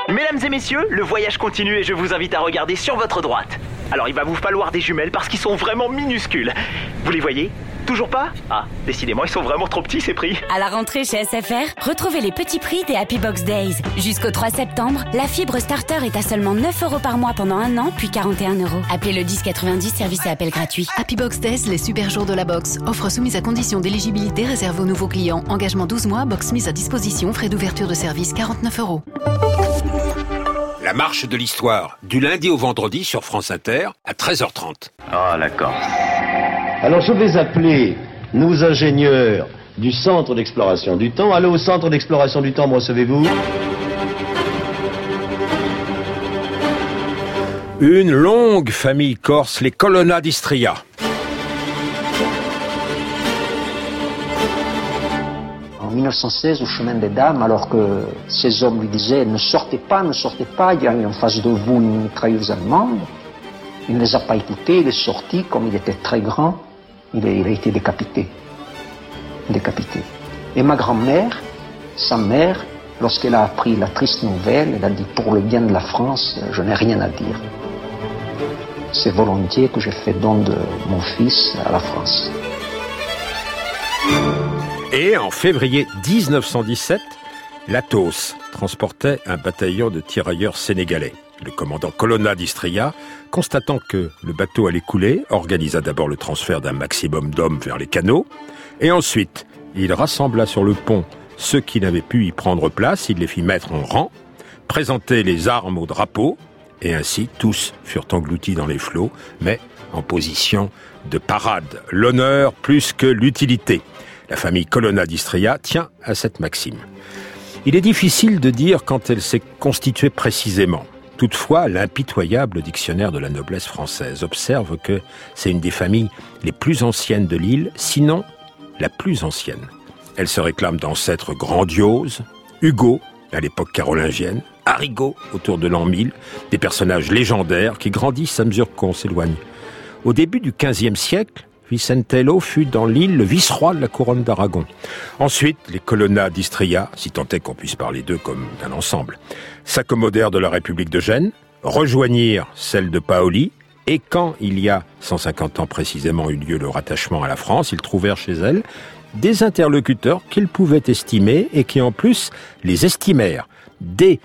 Mesdames et messieurs, le voyage continue et je vous invite à regarder sur votre droite. Alors il va vous falloir des jumelles parce qu'ils sont vraiment minuscules. Vous les voyez ? Toujours pas ? Ah, décidément, ils sont vraiment trop petits ces prix. À la rentrée chez SFR, retrouvez les petits prix des Happy Box Days. Jusqu'au 3 septembre, la fibre starter est à seulement 9 € par mois pendant 1 an, puis 41 €. Appelez le 1090, service et appel gratuit. Happy Box Days, les super jours de la box. Offre soumise à condition d'éligibilité réservée aux nouveaux clients. Engagement 12 mois, box mise à disposition, frais d'ouverture de service 49 €. La marche de l'histoire, du lundi au vendredi sur France Inter, à 13h30. Ah, la Corse. Alors je vais appeler nos ingénieurs du centre d'exploration du temps. Allô, au centre d'exploration du temps, me recevez-vous ? Une longue famille corse, les Colonna d'Istria. En 1916, au chemin des Dames, alors que ces hommes lui disaient « Ne sortez pas, il y a en face de vous une mitrailleuse allemande », il ne les a pas écoutés, il est sorti, comme il était très grand, il a été décapité. Et ma grand-mère, sa mère, lorsqu'elle a appris la triste nouvelle, elle a dit « Pour le bien de la France, je n'ai rien à dire. C'est volontiers que j'ai fait don de mon fils à la France. » Et en février 1917, l'Athos transportait un bataillon de tirailleurs sénégalais. Le commandant Colonna d'Istria, constatant que le bateau allait couler, organisa d'abord le transfert d'un maximum d'hommes vers les canaux, et ensuite, il rassembla sur le pont ceux qui n'avaient pu y prendre place, il les fit mettre en rang, présenter les armes au drapeau, et ainsi tous furent engloutis dans les flots, mais en position de parade. L'honneur plus que l'utilité. La famille Colonna d'Istria tient à cette maxime. Il est difficile de dire quand elle s'est constituée précisément. Toutefois, l'impitoyable dictionnaire de la noblesse française observe que c'est une des familles les plus anciennes de l'île, sinon la plus ancienne. Elle se réclame d'ancêtres grandioses, Hugo, à l'époque carolingienne, Arrigo, autour de l'an 1000, des personnages légendaires qui grandissent à mesure qu'on s'éloigne. Au début du XVe siècle, Vicentello fut dans l'île le vice-roi de la couronne d'Aragon. Ensuite, les Colonna d'Istria, si tant est qu'on puisse parler d'eux comme d'un ensemble, s'accommodèrent de la République de Gênes, rejoignirent celle de Paoli, et quand il y a 150 ans précisément eut lieu le rattachement à la France, ils trouvèrent chez elle des interlocuteurs qu'ils pouvaient estimer et qui en plus les estimèrent. Dès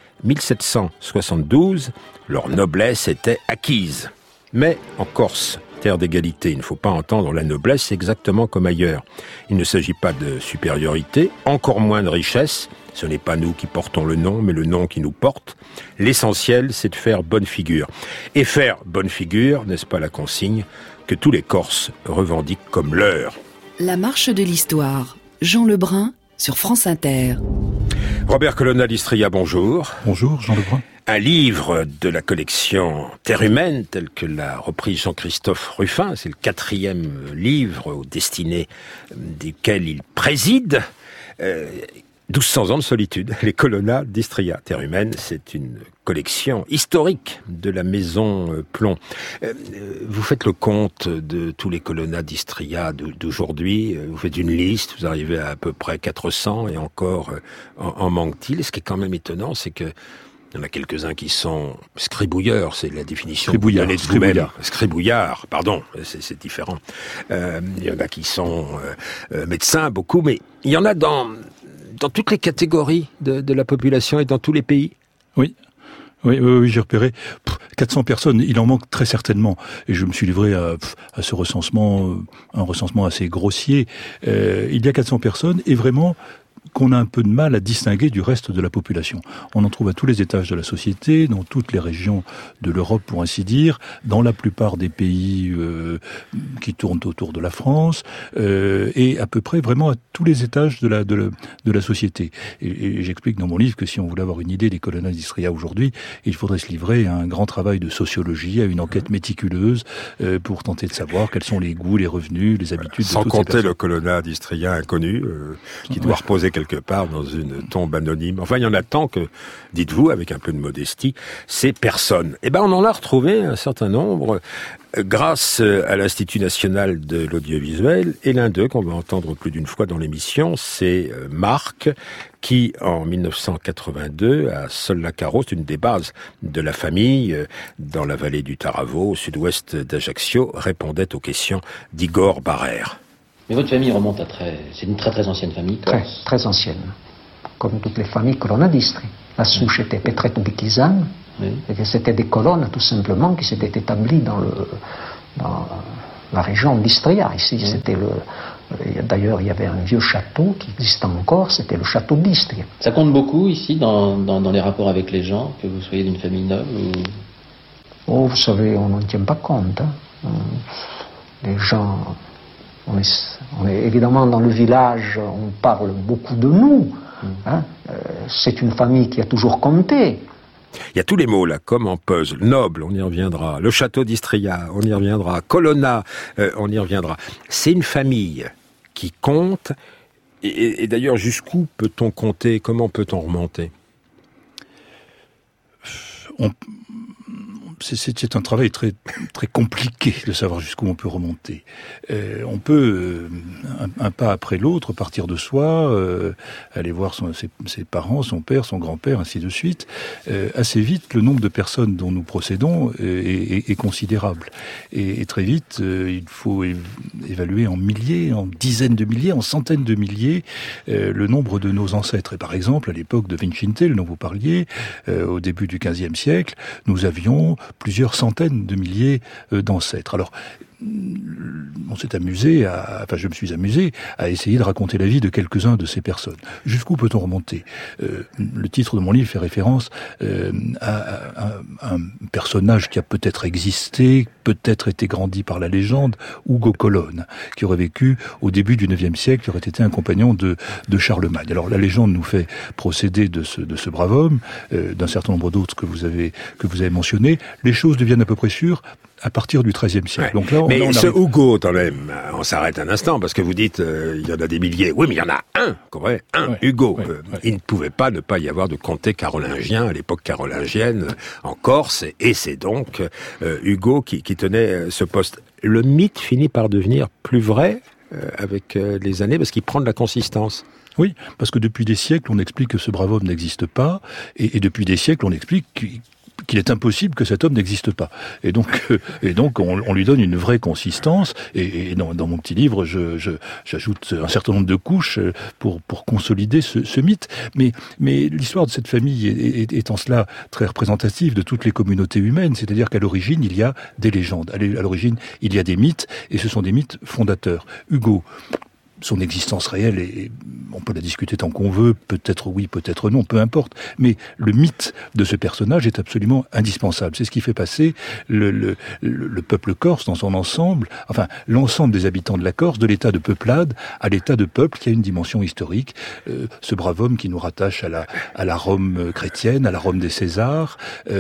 1772, leur noblesse était acquise. Mais en Corse, terre d'égalité, il ne faut pas entendre la noblesse exactement comme ailleurs. Il ne s'agit pas de supériorité, encore moins de richesse. Ce n'est pas nous qui portons le nom, mais le nom qui nous porte. L'essentiel, c'est de faire bonne figure. Et faire bonne figure, n'est-ce pas la consigne que tous les Corses revendiquent comme leur ? La marche de l'histoire. Jean Lebrun sur France Inter. Robert Colonna d'Istria, bonjour. Bonjour, Jean Lebrun. Un livre de la collection Terre humaine, tel que l'a repris Jean-Christophe Ruffin. C'est le 4e livre au destiné duquel il préside. 1200 ans de solitude, les Colonna d'Istria. Terre humaine, c'est une collection historique de la maison Plon. Vous faites le compte de tous les Colonna d'Istria d'aujourd'hui. Vous faites une liste, vous arrivez à peu près 400 et encore en manque-t-il. Et ce qui est quand même étonnant, c'est que il y en a quelques-uns qui sont scribouilleurs, c'est la définition que vous donnez de vous-même. Scribouillards, pardon, c'est différent. Il y en a qui sont médecins, beaucoup, mais il y en a dans toutes les catégories de la population et dans tous les pays. Oui, j'ai repéré 400 personnes, il en manque très certainement. Et je me suis livré à ce recensement, un recensement assez grossier. Il y a 400 personnes et vraiment qu'on a un peu de mal à distinguer du reste de la population. On en trouve à tous les étages de la société, dans toutes les régions de l'Europe, pour ainsi dire, dans la plupart des pays qui tournent autour de la France, et à peu près vraiment à tous les étages de la société. Et j'explique dans mon livre que si on voulait avoir une idée des Colonna d'Istria aujourd'hui, il faudrait se livrer à un grand travail de sociologie, à une enquête méticuleuse, pour tenter de savoir quels sont les goûts, les revenus, les habitudes de toutes ces personnes. Sans compter le Colonna d'Istria inconnu, qui doit reposer déposé quelque part dans une tombe anonyme. Enfin, il y en a tant que, dites-vous, avec un peu de modestie, ces personnes. Eh ben, on en a retrouvé un certain nombre grâce à l'Institut national de l'audiovisuel, et l'un d'eux qu'on va entendre plus d'une fois dans l'émission, c'est Marc, qui en 1982, à Sol-la-Carreau, c'est une des bases de la famille, dans la vallée du Taravo, au sud-ouest d'Ajaccio, répondait aux questions d'Igor Barrère. Mais votre famille remonte c'est une très très ancienne famille, corse. Très ancienne, comme toutes les familles colonnadistes. La souche était Petretu-Bikizan, et que c'était des colonnes tout simplement qui s'étaient établies dans la région d'Istria. Ici, c'était d'ailleurs, il y avait un vieux château qui existe encore, c'était le château d'Istria. Ça compte beaucoup ici dans les rapports avec les gens, que vous soyez d'une famille noble Oh, vous savez, on n'en tient pas compte. Les gens, on est évidemment dans le village, on parle beaucoup de nous. C'est une famille qui a toujours compté. Il y a tous les mots là, comme en puzzle. Noble, on y reviendra. Le château d'Istria, on y reviendra. Colonna, on y reviendra. C'est une famille qui compte. Et d'ailleurs, jusqu'où peut-on compter? Comment peut-on remonter? C'est un travail très très compliqué de savoir jusqu'où on peut remonter. On peut un pas après l'autre partir de soi, aller voir ses parents, son père, son grand-père, ainsi de suite. Assez vite, le nombre de personnes dont nous procédons est considérable. Et très vite, il faut évaluer en milliers, en dizaines de milliers, en centaines de milliers le nombre de nos ancêtres. Et par exemple, à l'époque de Vincentel, dont vous parliez, au début du XVe siècle, nous avions plusieurs centaines de milliers d'ancêtres. Alors, on s'est amusé je me suis amusé à essayer de raconter la vie de quelques-uns de ces personnes. Jusqu'où peut-on remonter? Le titre de mon livre fait référence à un personnage qui a peut-être existé, peut-être été grandi par la légende, Ugo Colonne, qui aurait vécu au début du IXe siècle, qui aurait été un compagnon de Charlemagne. Alors la légende nous fait procéder de ce brave homme, d'un certain nombre d'autres que vous avez mentionnés. Les choses deviennent à peu près sûres à partir du XIIIe siècle. Ouais. Donc là, mais ce Ugo, quand même, on s'arrête un instant, parce que vous dites, il y en a des milliers. Oui, mais il y en a un, Hugo. Il ne pouvait pas ne pas y avoir de comté carolingien, à l'époque carolingienne, en Corse, et c'est donc Hugo qui tenait ce poste. Le mythe finit par devenir plus vrai avec les années, parce qu'il prend de la consistance. Oui, parce que depuis des siècles, on explique que ce brave homme n'existe pas, et depuis des siècles, on explique qu'il est impossible que cet homme n'existe pas. Et donc on lui donne une vraie consistance. Et dans mon petit livre, j'ajoute un certain nombre de couches pour consolider ce mythe. Mais l'histoire de cette famille est en cela très représentative de toutes les communautés humaines. C'est-à-dire qu'à l'origine, il y a des légendes. À l'origine, il y a des mythes, et ce sont des mythes fondateurs. Hugo, son existence réelle, et on peut la discuter tant qu'on veut, peut-être oui, peut-être non, peu importe, mais le mythe de ce personnage est absolument indispensable. C'est ce qui fait passer le peuple corse dans son ensemble, enfin l'ensemble des habitants de la Corse, de l'état de peuplade à l'état de peuple qui a une dimension historique. Ce brave homme qui nous rattache à la Rome chrétienne, à la Rome des Césars,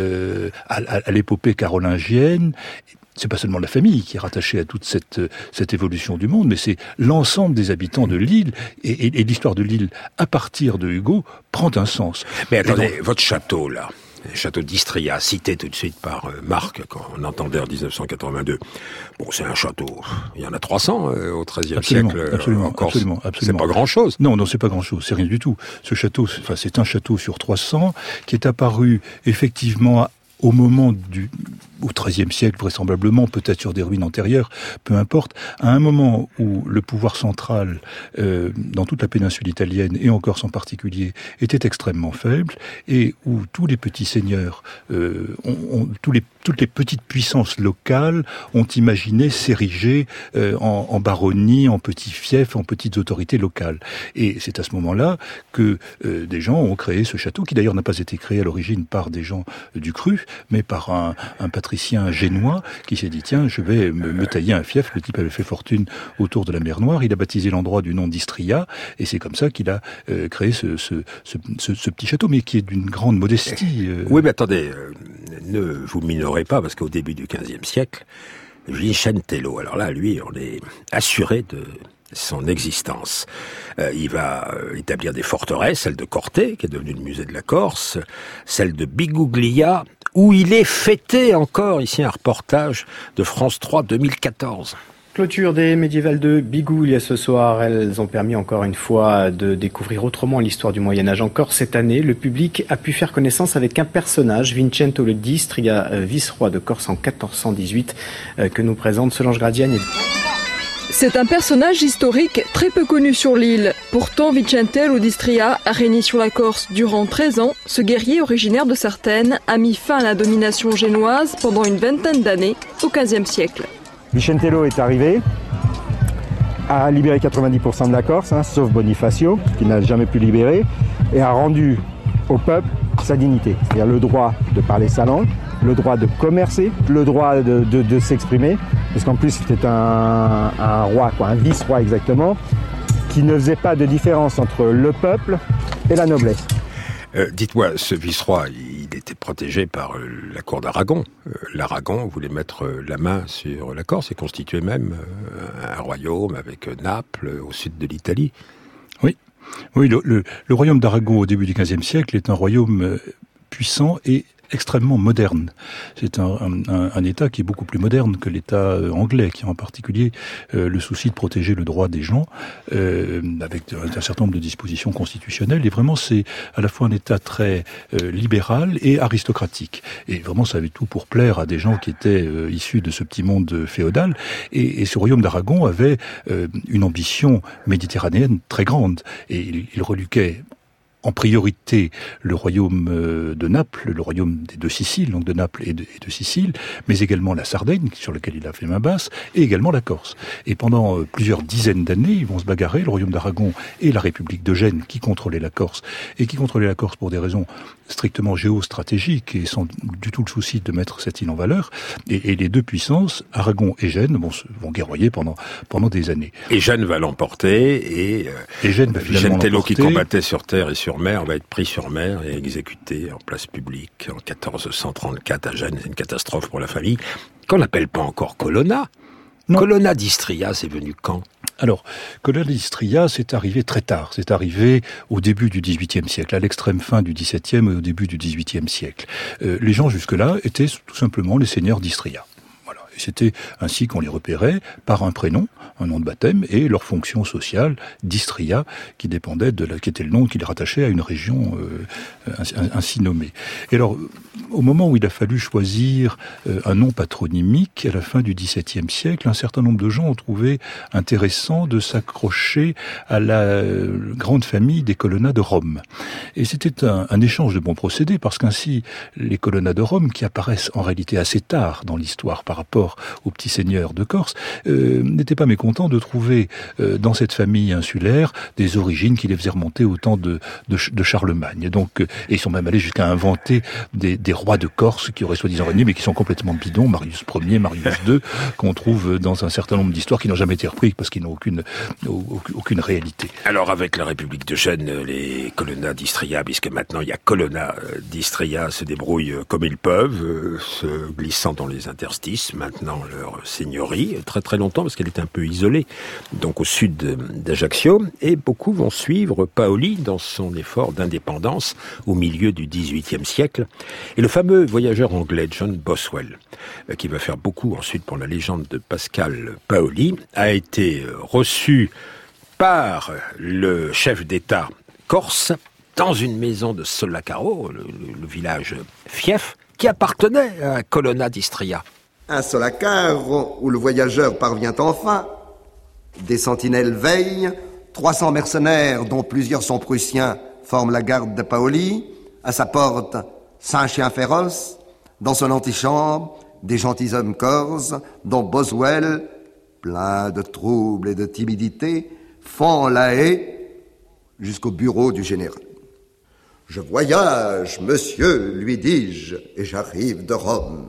à l'épopée carolingienne. C'est pas seulement la famille qui est rattachée à toute cette évolution du monde, mais c'est l'ensemble des habitants de l'île, et l'histoire de l'île, à partir de Hugo, prend un sens. Mais attendez, votre château, là, le château d'Istria, cité tout de suite par Marc, quand on entendait en 1982. Bon, c'est un château, il y en a 300 au XIIIe siècle en Corse. Absolument. C'est pas grand-chose. Non, c'est pas grand-chose, c'est rien du tout. Ce château, c'est un château sur 300 qui est apparu effectivement au moment au XIIIe siècle, vraisemblablement, peut-être sur des ruines antérieures, peu importe, à un moment où le pouvoir central, dans toute la péninsule italienne, et en Corse en particulier, était extrêmement faible, et où tous les petits seigneurs, toutes les petites puissances locales ont imaginé s'ériger en baronnie, en petits fiefs, en petites autorités locales. Et c'est à ce moment-là que des gens ont créé ce château, qui d'ailleurs n'a pas été créé à l'origine par des gens du cru, mais par un patricien génois qui s'est dit, tiens, je vais me tailler un fief. Le type avait fait fortune autour de la mer Noire, il a baptisé l'endroit du nom d'Istria, et c'est comme ça qu'il a créé ce petit château, mais qui est d'une grande modestie. Oui, mais attendez, ne vous minorez pas, parce qu'au début du XVe siècle, Vincentello, alors là, lui, on est assuré son existence. Il va établir des forteresses, celle de Corté, qui est devenue le musée de la Corse, celle de Biguglia, où il est fêté encore, ici un reportage de France 3 2014. Clôture des médiévales de Biguglia ce soir. Elles ont permis encore une fois de découvrir autrement l'histoire du Moyen-Âge. Encore cette année, le public a pu faire connaissance avec un personnage, Vincento le d'Istria, vice-roi de Corse en 1418, que nous présente Solange Gradiani. C'est un personnage historique très peu connu sur l'île. Pourtant, Vicentello d'Istria a régné sur la Corse durant 13 ans. Ce guerrier originaire de Sartène a mis fin à la domination génoise pendant une vingtaine d'années, au XVe siècle. Vicentello est arrivé, a libéré 90% de la Corse, sauf Bonifacio, qui n'a jamais pu libérer, et a rendu au peuple sa dignité. C'est-à-dire le droit de parler sa langue, le droit de commercer, le droit de s'exprimer, parce qu'en plus c'était un roi, un vice-roi exactement, qui ne faisait pas de différence entre le peuple et la noblesse. Dites-moi, ce vice-roi, il était protégé par la cour d'Aragon. L'Aragon voulait mettre la main sur la Corse et constituer même un royaume avec Naples au sud de l'Italie. Oui, le royaume d'Aragon au début du XVe siècle est un royaume puissant et extrêmement moderne. C'est un État qui est beaucoup plus moderne que l'État anglais, qui a en particulier le souci de protéger le droit des gens, avec un certain nombre de dispositions constitutionnelles. Et vraiment, c'est à la fois un État très libéral et aristocratique. Et vraiment, ça avait tout pour plaire à des gens qui étaient issus de ce petit monde féodal. Et ce royaume d'Aragon avait une ambition méditerranéenne très grande. Et il reluquait en priorité le royaume de Naples, le royaume des deux Siciles, donc de Naples et de Sicile, mais également la Sardaigne, sur laquelle il a fait main basse, et également la Corse. Et pendant plusieurs dizaines d'années, ils vont se bagarrer, le royaume d'Aragon et la République de Gênes, qui contrôlait la Corse, et qui contrôlait la Corse pour des raisons strictement géostratégiques, et sans du tout le souci de mettre cette île en valeur. Et les deux puissances, Aragon et Gênes, vont guerroyer pendant des années. Et Gênes va l'emporter, et Gênes va finalement l'emporter. Qui combattait sur terre et sur mer va être pris sur mer et exécuté en place publique en 1434 à Gênes. C'est une catastrophe pour la famille, qu'on n'appelle pas encore Colonna. Non. Colonna d'Istria, c'est venu quand ? Alors, Colonna d'Istria, c'est arrivé très tard. C'est arrivé au début du XVIIIe siècle, à l'extrême fin du XVIIe et au début du XVIIIe siècle. Les gens jusque-là étaient tout simplement les seigneurs d'Istria. C'était ainsi qu'on les repérait par un prénom, un nom de baptême, et leur fonction sociale d'Istria, qui dépendait qui était le nom qu'ils rattachaient à une région ainsi nommée. Et alors, au moment où il a fallu choisir un nom patronymique, à la fin du XVIIe siècle, un certain nombre de gens ont trouvé intéressant de s'accrocher à la grande famille des Colonna de Rome. Et c'était un échange de bons procédés, parce qu'ainsi, les Colonna de Rome, qui apparaissent en réalité assez tard dans l'histoire par rapport aux petits seigneurs de Corse, n'étaient pas mécontents de trouver dans cette famille insulaire des origines qui les faisaient remonter au temps de Charlemagne. Donc, et ils sont même allés jusqu'à inventer des rois de Corse qui auraient soi-disant régné, mais qui sont complètement bidons, Marius Ier, Marius II, qu'on trouve dans un certain nombre d'histoires qui n'ont jamais été reprises parce qu'ils n'ont aucune réalité. Alors avec la République de Gênes, les Colonna d'Istria, puisque maintenant il y a Colonna d'Istria, se débrouillent comme ils peuvent, se glissant dans les interstices, maintenant leur seigneurie, très très longtemps, parce qu'elle est un peu isolée, donc au sud d'Ajaccio, et beaucoup vont suivre Paoli dans son effort d'indépendance au milieu du XVIIIe siècle. Et le fameux voyageur anglais John Boswell, qui va faire beaucoup ensuite pour la légende de Pascal Paoli, a été reçu par le chef d'État corse dans une maison de Solacaro, le village fief, qui appartenait à Colonna d'Istria. Un Solacaro où le voyageur parvient enfin. Des sentinelles veillent, 300 mercenaires, dont plusieurs sont prussiens, forment la garde de Paoli. À sa porte, 5 chiens féroces. Dans son antichambre, des gentilshommes corses, dont Boswell, plein de troubles et de timidité, font la haie jusqu'au bureau du général. « Je voyage, monsieur, lui dis-je, et j'arrive de Rome.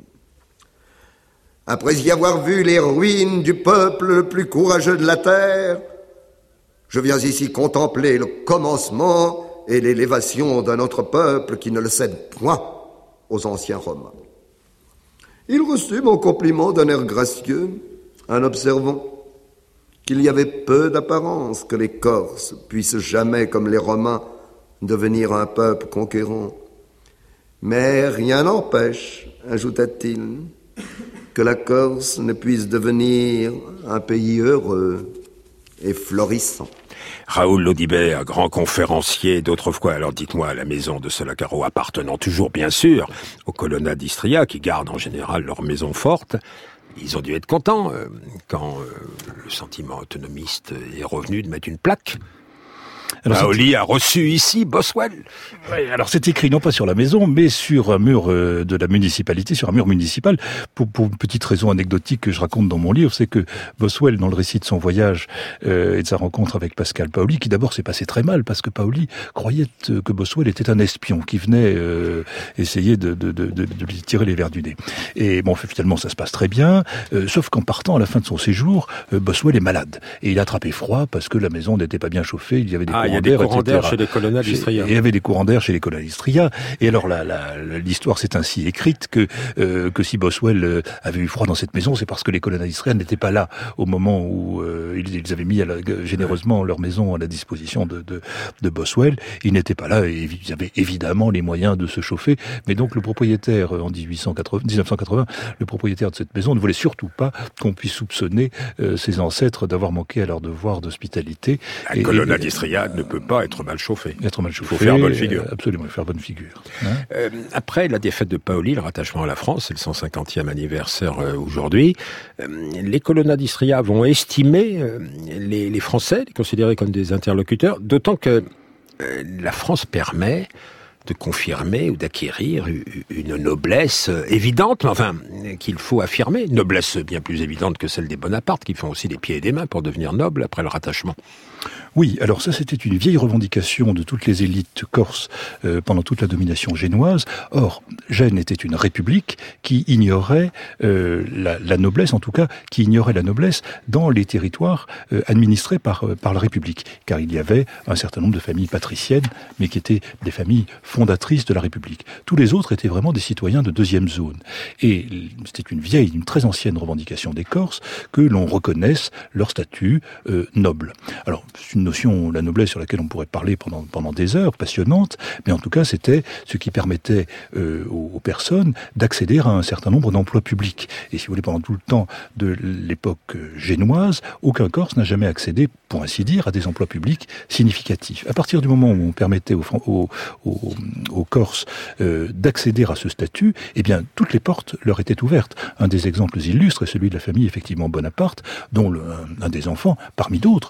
Après y avoir vu les ruines du peuple le plus courageux de la terre, je viens ici contempler le commencement et l'élévation d'un autre peuple qui ne le cède point aux anciens Romains. » Il reçut mon compliment d'un air gracieux, en observant qu'il y avait peu d'apparence que les Corses puissent jamais, comme les Romains, devenir un peuple conquérant. Mais rien n'empêche, ajouta-t-il, que la Corse ne puisse devenir un pays heureux et florissant. Raoul Laudibert, grand conférencier d'autrefois, alors dites-moi, à la maison de Solacaro, appartenant toujours bien sûr aux colonna d'Istria, qui gardent en général leur maison forte, ils ont dû être contents quand le sentiment autonomiste est revenu de mettre une plaque. Paoli a reçu ici Boswell. Oui, alors c'est écrit non pas sur la maison, mais sur un mur de la municipalité, sur un mur municipal. Pour une petite raison anecdotique que je raconte dans mon livre, c'est que Boswell, dans le récit de son voyage et de sa rencontre avec Pascal Paoli, qui d'abord s'est passé très mal, parce que Paoli croyait que Boswell était un espion qui venait essayer de lui tirer les vers du nez. Et bon, finalement, ça se passe très bien, sauf qu'en partant à la fin de son séjour, Boswell est malade. Et il a attrapé froid parce que la maison n'était pas bien chauffée, il y avait des courants d'air chez les colonna d'Istria. Il y avait des courants d'air chez les colonna d'Istria. Et alors l'histoire s'est ainsi écrite que si Boswell avait eu froid dans cette maison, c'est parce que les colonna d'Istria n'étaient pas là au moment où ils avaient mis généreusement leur maison à la disposition de Boswell. Ils n'étaient pas là et ils avaient évidemment les moyens de se chauffer. Mais donc le propriétaire en 1980, le propriétaire de cette maison ne voulait surtout pas qu'on puisse soupçonner ses ancêtres d'avoir manqué à leur devoir d'hospitalité. La colonna d'Istria ne peut pas être mal chauffée. Être mal chauffée. Il faut faire bonne figure. Absolument, faire bonne figure. Après la défaite de Paoli, le rattachement à la France, c'est le 150e anniversaire aujourd'hui, les colonna d'Istria vont estimer les Français, les considérer comme des interlocuteurs, d'autant que la France permet de confirmer ou d'acquérir une noblesse évidente, mais enfin, qu'il faut affirmer. Une noblesse bien plus évidente que celle des Bonaparte, qui font aussi des pieds et des mains pour devenir nobles après le rattachement. Oui, alors ça c'était une vieille revendication de toutes les élites corses pendant toute la domination génoise. Or, Gênes était une république qui ignorait la noblesse, en tout cas, qui ignorait la noblesse dans les territoires administrés par la République. Car il y avait un certain nombre de familles patriciennes, mais qui étaient des familles fondatrices de la République. Tous les autres étaient vraiment des citoyens de deuxième zone. Et c'était une très ancienne revendication des Corses que l'on reconnaisse leur statut noble. Alors, c'est une notion, la noblesse, sur laquelle on pourrait parler pendant des heures, passionnante, mais en tout cas, c'était ce qui permettait aux personnes d'accéder à un certain nombre d'emplois publics. Et si vous voulez, pendant tout le temps de l'époque génoise, aucun Corse n'a jamais accédé, pour ainsi dire, à des emplois publics significatifs. À partir du moment où on permettait aux Corses d'accéder à ce statut, eh bien, toutes les portes leur étaient ouvertes. Un des exemples illustres est celui de la famille, effectivement, Bonaparte, dont un des enfants, parmi d'autres,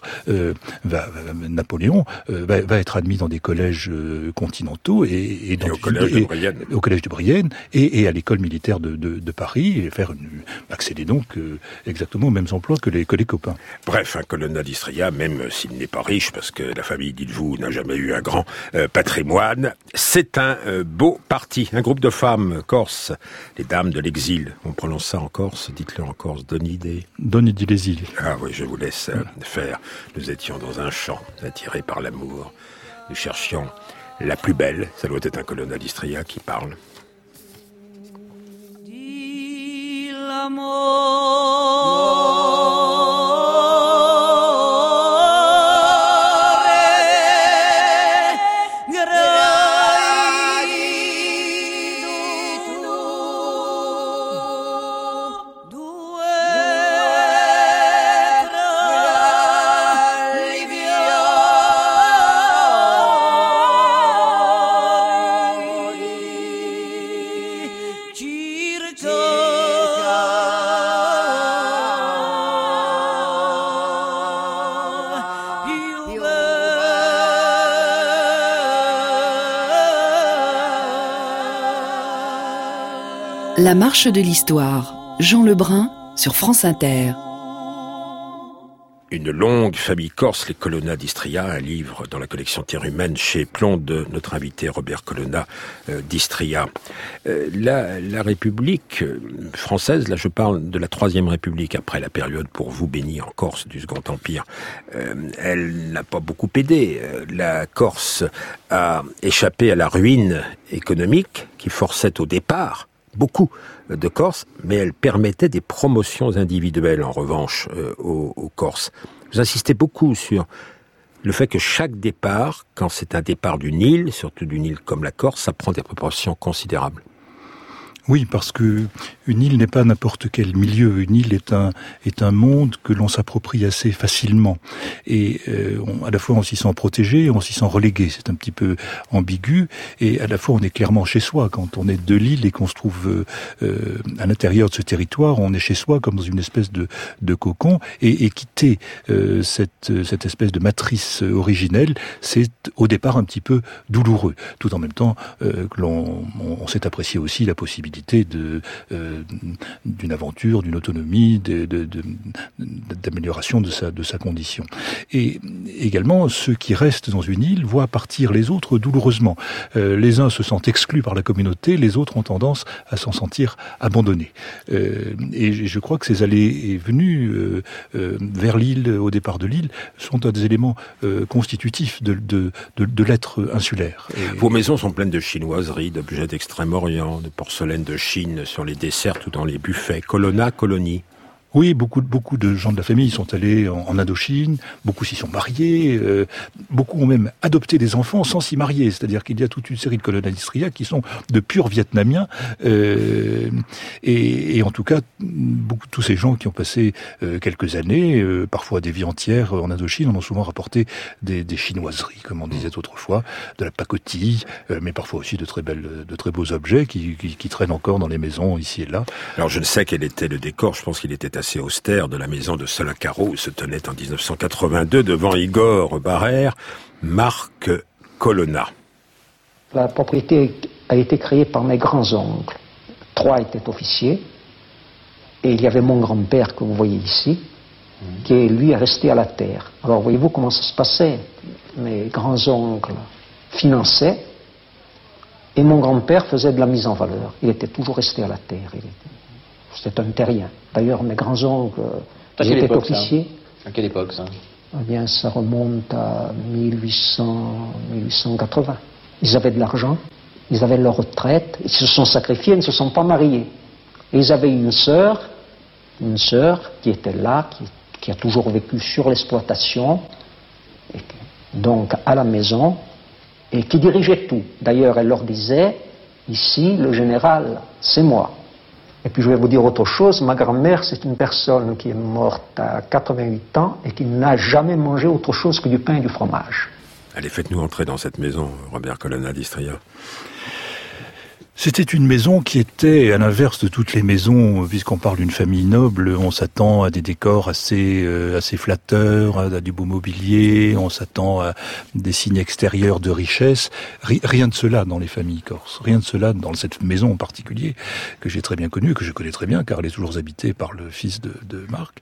Napoléon, va être admis dans des collèges continentaux et au collège de Brienne et à l'école militaire de Paris, et accéder donc exactement aux mêmes emplois que les copains. Bref, un colonna d'Istria, même s'il n'est pas riche, parce que la famille, dites-vous, n'a jamais eu un grand patrimoine, c'est un beau parti. Un groupe de femmes corses, les dames de l'exil, on prononce ça en Corse, dites-le en Corse, Donidé les îles. Ah oui, je vous laisse faire. Nous étions dans un champ, attirés par l'amour. Nous cherchions la plus belle, ça doit être un colonna d'Istria qui parle. Dis l'amour. La marche de l'histoire, Jean Lebrun sur France Inter. Une longue famille corse, les colonna d'Istria, un livre dans la collection Terre humaine chez Plon de notre invité Robert Colonna d'Istria. La République française, là je parle de la Troisième République, après la période pour vous bénie en Corse du Second Empire, elle n'a pas beaucoup aidé. La Corse a échappé à la ruine économique qui forçait au départ beaucoup de Corses, mais elle permettait des promotions individuelles, en revanche, aux Corses. Vous Vous insistez beaucoup sur le fait que chaque départ, quand c'est un départ d'une île, surtout d'une île comme la Corse, ça prend des proportions considérables. Oui, parce que une île n'est pas n'importe quel milieu. Une île est un monde que l'on s'approprie assez facilement. Et à la fois on s'y sent protégé, on s'y sent relégué. C'est un petit peu ambigu. Et à la fois on est clairement chez soi. Quand on est de l'île et qu'on se trouve à l'intérieur de ce territoire, on est chez soi comme dans une espèce de cocon. Et quitter cette espèce de matrice originelle, c'est au départ un petit peu douloureux. Tout en même temps que on s'est apprécié aussi la possibilité d'une aventure, d'une autonomie, d'amélioration de sa condition. Et également, ceux qui restent dans une île voient partir les autres douloureusement. Les uns se sentent exclus par la communauté, les autres ont tendance à s'en sentir abandonnés. Et je crois que ces allées et venues vers l'île, au départ de l'île, sont des éléments constitutifs de l'être insulaire. Vos maisons sont pleines de chinoiseries, d'objets d'Extrême-Orient, de porcelaine de Chine sur les desserts ou dans les buffets. Colonna, colonie. Oui, beaucoup de gens de la famille sont allés en Indochine, beaucoup s'y sont mariés, beaucoup ont même adopté des enfants sans s'y marier, c'est-à-dire qu'il y a toute une série de colonna d'Istria qui sont de purs Vietnamiens, et en tout cas, tous ces gens qui ont passé quelques années, parfois des vies entières en Indochine, en ont souvent rapporté des chinoiseries, comme on disait autrefois, de la pacotille, mais parfois aussi de très beaux objets qui traînent encore dans les maisons ici et là. Alors je ne sais quel était le décor, je pense qu'il était assez austère de la maison de Solacaro où se tenait en 1982 devant Igor Barrère, Marc Colonna. La propriété a été créée par mes grands-oncles. 3 étaient officiers et il y avait mon grand-père que vous voyez ici qui lui est resté à la terre. Alors voyez-vous comment ça se passait. Mes grands-oncles finançaient et mon grand-père faisait de la mise en valeur. Il était toujours resté à la terre. C'était un terrien. D'ailleurs, mes grands-oncles étaient officiers. À quelle époque, ça? Eh bien, ça remonte à 1880. Ils avaient de l'argent, ils avaient leur retraite, ils se sont sacrifiés, ils ne se sont pas mariés. Et ils avaient une sœur qui était là, qui a toujours vécu sur l'exploitation, donc à la maison, et qui dirigeait tout. D'ailleurs, elle leur disait, ici, le général, c'est moi. Et puis je vais vous dire autre chose, ma grand-mère c'est une personne qui est morte à 88 ans et qui n'a jamais mangé autre chose que du pain et du fromage. Allez, faites-nous entrer dans cette maison, Robert Colonna d'Istria. C'était une maison qui était, à l'inverse de toutes les maisons, puisqu'on parle d'une famille noble, on s'attend à des décors assez flatteurs, à du beau mobilier, on s'attend à des signes extérieurs de richesse. Rien de cela dans les familles corses. Rien de cela dans cette maison en particulier, que j'ai très bien connue, que je connais très bien, car elle est toujours habitée par le fils de Marc.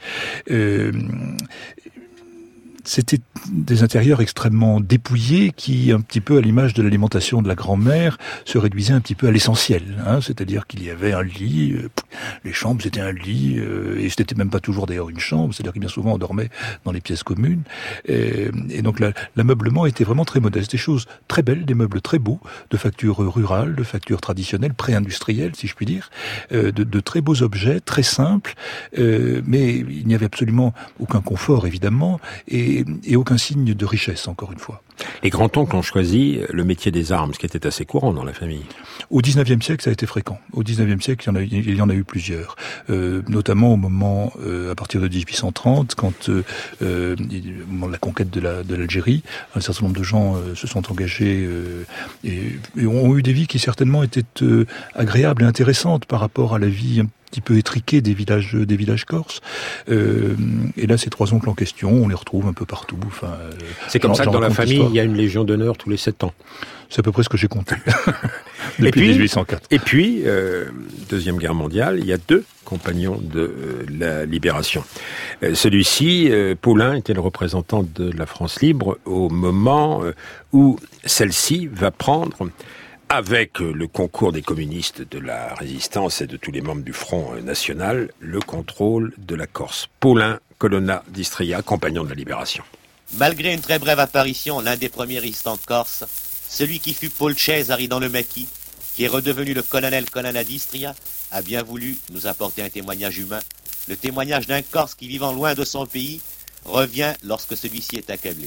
C'était des intérieurs extrêmement dépouillés qui, un petit peu à l'image de l'alimentation de la grand-mère, se réduisaient un petit peu à l'essentiel. C'est-à-dire qu'il y avait un lit, les chambres c'était un lit, et c'était même pas toujours d'ailleurs une chambre, c'est-à-dire que bien souvent on dormait dans les pièces communes. Et donc l'ameublement était vraiment très modeste, des choses très belles, des meubles très beaux, de facture rurale, de facture traditionnelle, pré-industrielle si je puis dire, de très beaux objets, très simples, mais il n'y avait absolument aucun confort évidemment, et aucun signe de richesse, encore une fois. Les grands-oncles ont choisi le métier des armes, ce qui était assez courant dans la famille. Au XIXe siècle, ça a été fréquent. Au XIXe siècle, il y en a eu plusieurs. Notamment au moment, à partir de 1830, quand au moment de la conquête de l'Algérie, un certain nombre de gens se sont engagés et ont eu des vies qui certainement étaient agréables et intéressantes par rapport à la vie un petit peu étriquée des villages corses. Et là, ces 3 oncles en question, on les retrouve un peu partout. C'est comme ça que dans la famille, il y a une Légion d'honneur tous les 7 ans. C'est à peu près ce que j'ai compté. Depuis 1804. Et puis, Deuxième Guerre mondiale, il y a 2 compagnons de la Libération. Celui-ci, Paulin, était le représentant de la France libre au moment où celle-ci va prendre, avec le concours des communistes de la Résistance et de tous les membres du Front National, le contrôle de la Corse. Paulin Colonna d'Istria, compagnon de la Libération. Malgré une très brève apparition, l'un des premiers résistants de Corse, celui qui fut Paul Cesari dans le maquis, qui est redevenu le colonel Colonna d'Istria, a bien voulu nous apporter un témoignage humain, le témoignage d'un Corse qui, vivant loin de son pays, revient lorsque celui-ci est accablé.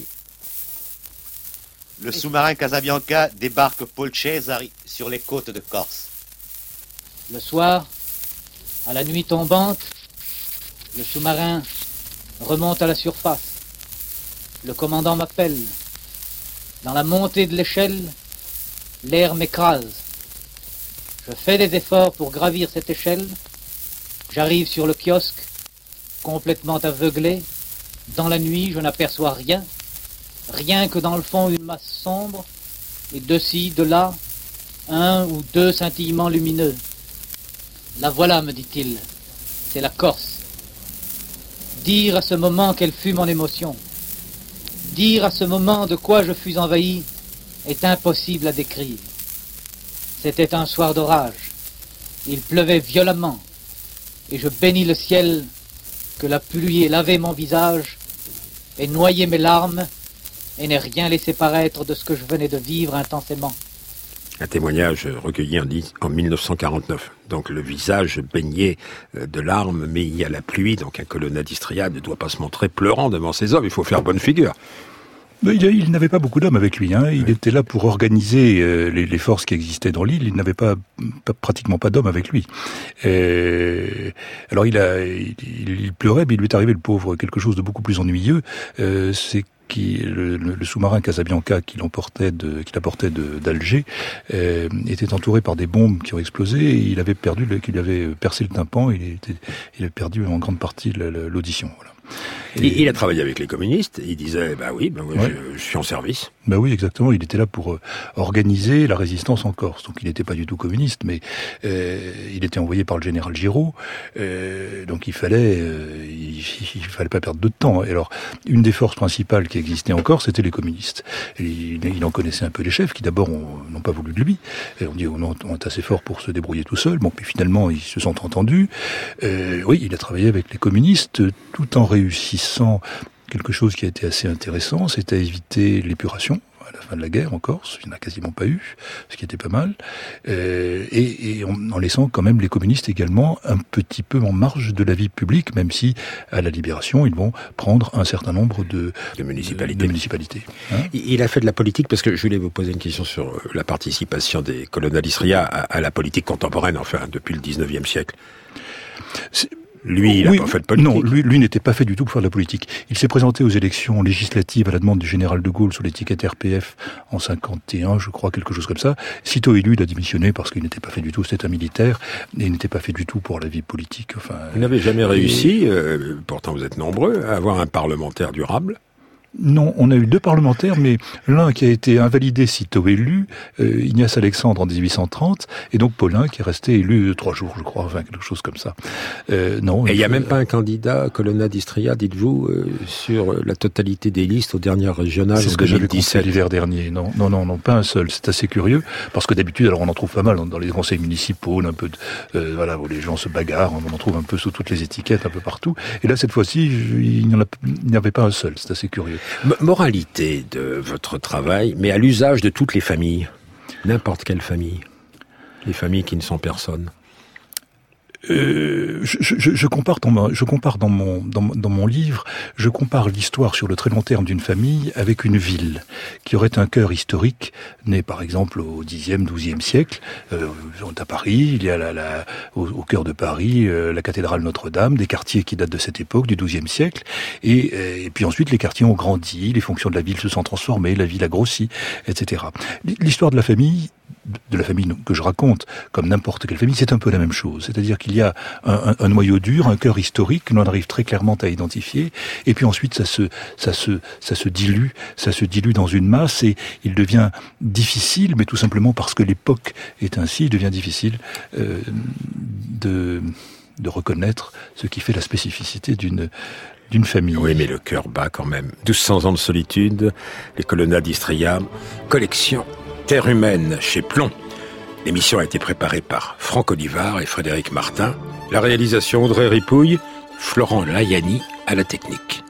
Le sous-marin Casabianca débarque Paul Cesari sur les côtes de Corse. Le soir, à la nuit tombante, le sous-marin remonte à la surface. Le commandant m'appelle. Dans la montée de l'échelle, l'air m'écrase. Je fais des efforts pour gravir cette échelle. J'arrive sur le kiosque, complètement aveuglé. Dans la nuit, je n'aperçois rien. Rien que dans le fond, une masse sombre. Et de ci, de là, 1 ou 2 scintillements lumineux. La voilà, me dit-il. C'est la Corse. Dire à ce moment quelle fut mon émotion. Dire à ce moment de quoi je fus envahi est impossible à décrire. C'était un soir d'orage. Il pleuvait violemment. Et je bénis le ciel que la pluie ait lavé mon visage et noyé mes larmes et n'ait rien laissé paraître de ce que je venais de vivre intensément. Un témoignage recueilli en 1949. Donc le visage baigné de larmes, mais il y a la pluie, donc un colonel d'Istria ne doit pas se montrer pleurant devant ses hommes, il faut faire bonne figure. Mais il n'avait pas beaucoup d'hommes avec lui. Il était là pour organiser les forces qui existaient dans l'île. Il n'avait pratiquement pas d'hommes avec lui. Alors il pleurait, mais il lui est arrivé, le pauvre, quelque chose de beaucoup plus ennuyeux. C'est le sous-marin Casabianca qu'il apportait d'Alger était entouré par des bombes qui ont explosé et il avait percé le tympan. Il avait perdu en grande partie l'audition. Voilà. Il a travaillé avec les communistes, il disait je suis en service. Ben oui, exactement, il était là pour organiser la résistance en Corse. Donc il n'était pas du tout communiste, mais il était envoyé par le général Giraud. Donc il fallait pas perdre de temps. Et alors, une des forces principales qui existait en Corse, c'était les communistes. Et il en connaissait un peu les chefs, qui d'abord n'ont pas voulu de lui. Et on dit on est assez fort pour se débrouiller tout seul. Bon, puis finalement, ils se sont entendus. Oui, il a travaillé avec les communistes, tout en réussissant quelque chose qui a été assez intéressant, c'est à éviter l'épuration à la fin de la guerre en Corse. Il n'y en a quasiment pas eu, ce qui était pas mal, et en laissant quand même les communistes également un petit peu en marge de la vie publique, même si à la Libération ils vont prendre un certain nombre de municipalités. Il a fait de la politique, parce que je voulais vous poser une question sur la participation des colonels d'Istria à la politique contemporaine, enfin depuis le 19e siècle. Lui, il n'a pas fait de politique. Non, lui n'était pas fait du tout pour faire de la politique. Il s'est présenté aux élections législatives à la demande du général de Gaulle sous l'étiquette RPF en 51, je crois, quelque chose comme ça. Sitôt élu, il a démissionné parce qu'il n'était pas fait du tout, c'était un militaire, et il n'était pas fait du tout pour la vie politique. Enfin, vous n'avez jamais réussi, pourtant vous êtes nombreux, à avoir un parlementaire durable? Non, on a eu 2 parlementaires, mais l'un qui a été invalidé sitôt élu, Ignace Alexandre en 1830, et donc Paulin qui est resté élu 3 jours, je crois, enfin quelque chose comme ça. Non. Et il n'y a même pas un candidat colonel d'Istria, dites-vous, sur la totalité des listes aux dernières régionales. C'est ce que j'avais compris l'hiver dernier. Non, pas un seul. C'est assez curieux, parce que d'habitude, alors on en trouve pas mal dans les conseils municipaux, un peu où les gens se bagarrent, on en trouve un peu sous toutes les étiquettes, un peu partout. Et là, cette fois-ci, il n'y avait pas un seul. C'est assez curieux. Moralité de votre travail, mais à l'usage de toutes les familles, n'importe quelle famille, les familles qui ne sont personne. Je compare dans mon livre, je compare l'histoire sur le très long terme d'une famille avec une ville qui aurait un cœur historique, né par exemple au Xe, XIIe siècle. À Paris, il y a au cœur de Paris la cathédrale Notre-Dame, des quartiers qui datent de cette époque, du XIIe siècle, et puis ensuite les quartiers ont grandi, les fonctions de la ville se sont transformées, la ville a grossi, etc. L'histoire de la famille que je raconte, comme n'importe quelle famille, c'est un peu la même chose. C'est-à-dire qu'il y a un noyau dur, un cœur historique que l'on arrive très clairement à identifier, et puis ensuite ça se dilue dans une masse, et il devient difficile, mais tout simplement parce que l'époque est ainsi, il devient difficile de reconnaître ce qui fait la spécificité d'une famille. Oui, mais le cœur bat quand même. 1200 ans de solitude, les colonels d'Istria, collection Terre humaine chez Plomb. L'émission a été préparée par Franck Olivard et Frédéric Martin. La réalisation Audrey Ripouille, Florent Layani à la technique.